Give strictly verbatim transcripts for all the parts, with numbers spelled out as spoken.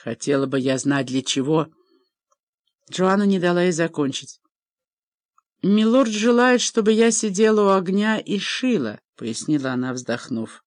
Хотела бы я знать, для чего. Джоанна не дала ей закончить. «Милорд желает, чтобы я сидела у огня и шила», — пояснила она, вздохнув.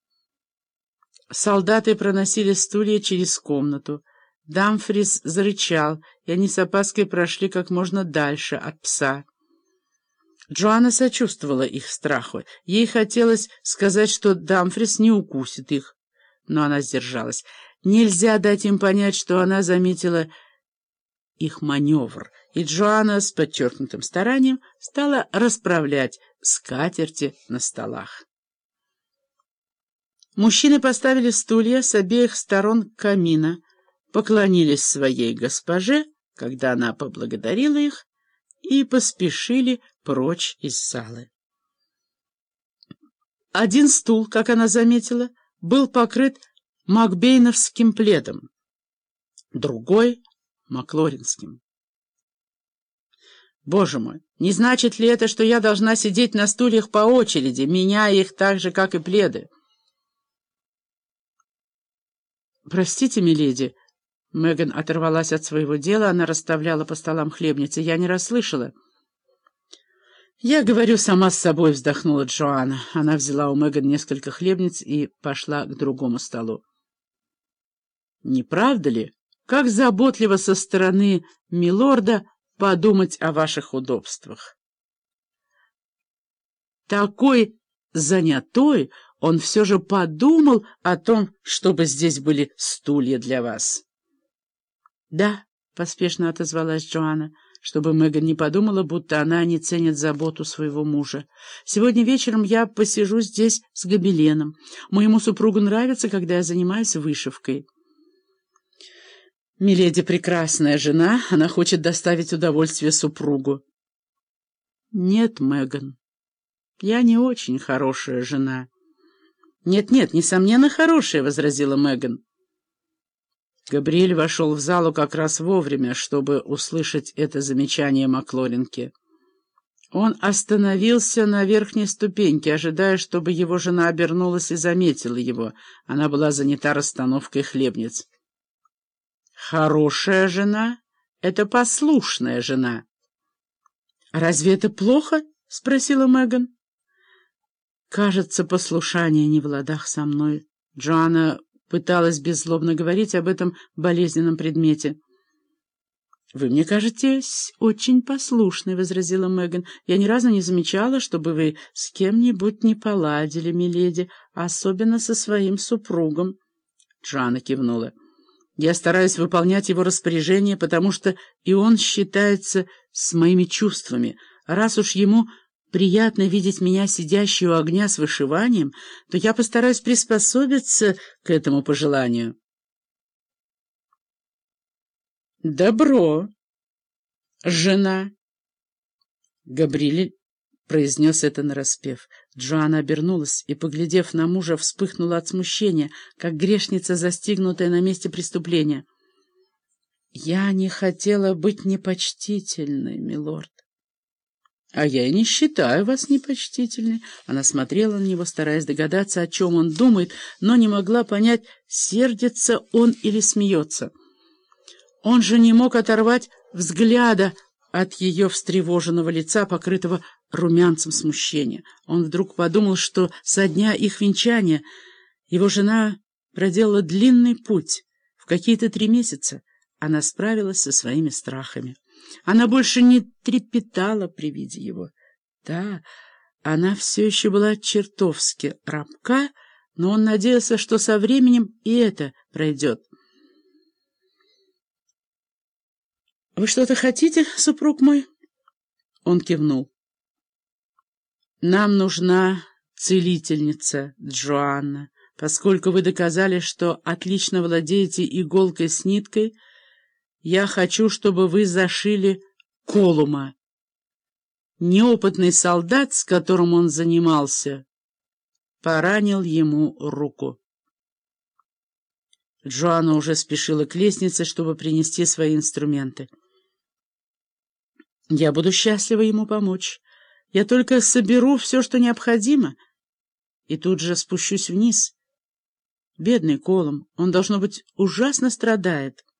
Солдаты проносили стулья через комнату. Дамфрис зарычал, и они с опаской прошли как можно дальше от пса. Джоанна сочувствовала их страху. Ей хотелось сказать, что Дамфрис не укусит их, но она сдержалась. Нельзя дать им понять, что она заметила их маневр, и Джоанна с подчеркнутым старанием стала расправлять скатерти на столах. Мужчины поставили стулья с обеих сторон камина, поклонились своей госпоже, когда она поблагодарила их, и поспешили прочь из залы. Один стул, как она заметила, был покрыт макбейновским пледом, другой — маклоринским. Боже мой, не значит ли это, что я должна сидеть на стульях по очереди, меняя их так же, как и пледы? «Простите, миледи», — Меган оторвалась от своего дела, она расставляла по столам хлебницы. «Я не расслышала». «Я говорю сама с собой», — вздохнула Джоанна. Она взяла у Меган несколько хлебниц и пошла к другому столу. «Не правда ли, как заботливо со стороны милорда подумать о ваших удобствах?» Такой занятой он все же подумал о том, чтобы здесь были стулья для вас. «Да», — поспешно отозвалась Джоанна, чтобы Меган не подумала, будто она не ценит заботу своего мужа. «Сегодня вечером я посижу здесь с гобеленом. Моему супругу нравится, когда я занимаюсь вышивкой». «Миледи прекрасная жена, она хочет доставить удовольствие супругу». «Нет, Меган, я не очень хорошая жена». «Нет-нет, несомненно, хорошая», — возразила Меган. Габриэль вошел в залу как раз вовремя, чтобы услышать это замечание Маклоринки. Он остановился на верхней ступеньке, ожидая, чтобы его жена обернулась и заметила его. Она была занята расстановкой хлебниц. «Хорошая жена — это послушная жена». «Разве это плохо?» — спросила Меган. «Кажется, послушание не в ладах со мной». Джоанна пыталась беззлобно говорить об этом болезненном предмете. «Вы мне кажетесь очень послушной», — возразила Меган. «Я ни разу не замечала, чтобы вы с кем-нибудь не поладили, миледи, особенно со своим супругом». Джоанна кивнула. «Я стараюсь выполнять его распоряжения, потому что и он считается с моими чувствами. Раз уж ему приятно видеть меня сидящей у огня с вышиванием, то я постараюсь приспособиться к этому пожеланию». «Добро, жена!» Габриэль произнес это нараспев. Джоанна обернулась и, поглядев на мужа, вспыхнула от смущения, как грешница, застигнутая на месте преступления. «Я не хотела быть непочтительной, милорд». «А я и не считаю вас непочтительной». Она смотрела на него, стараясь догадаться, о чем он думает, но не могла понять, сердится он или смеется. Он же не мог оторвать взгляда от ее встревоженного лица, покрытого румянцем смущения. Он вдруг подумал, что со дня их венчания его жена проделала длинный путь. В какие-то три месяца она справилась со своими страхами. Она больше не трепетала при виде его. Да, она все еще была чертовски робка, но он надеялся, что со временем и это пройдет. «Вы что-то хотите, супруг мой?» Он кивнул. «Нам нужна целительница, Джоанна. Поскольку вы доказали, что отлично владеете иголкой с ниткой, я хочу, чтобы вы зашили Колума. Неопытный солдат, с которым он занимался, поранил ему руку». Джоанна уже спешила к лестнице, чтобы принести свои инструменты. «Я буду счастлива ему помочь. Я только соберу все, что необходимо, и тут же спущусь вниз. Бедный Колум, он, должно быть, ужасно страдает.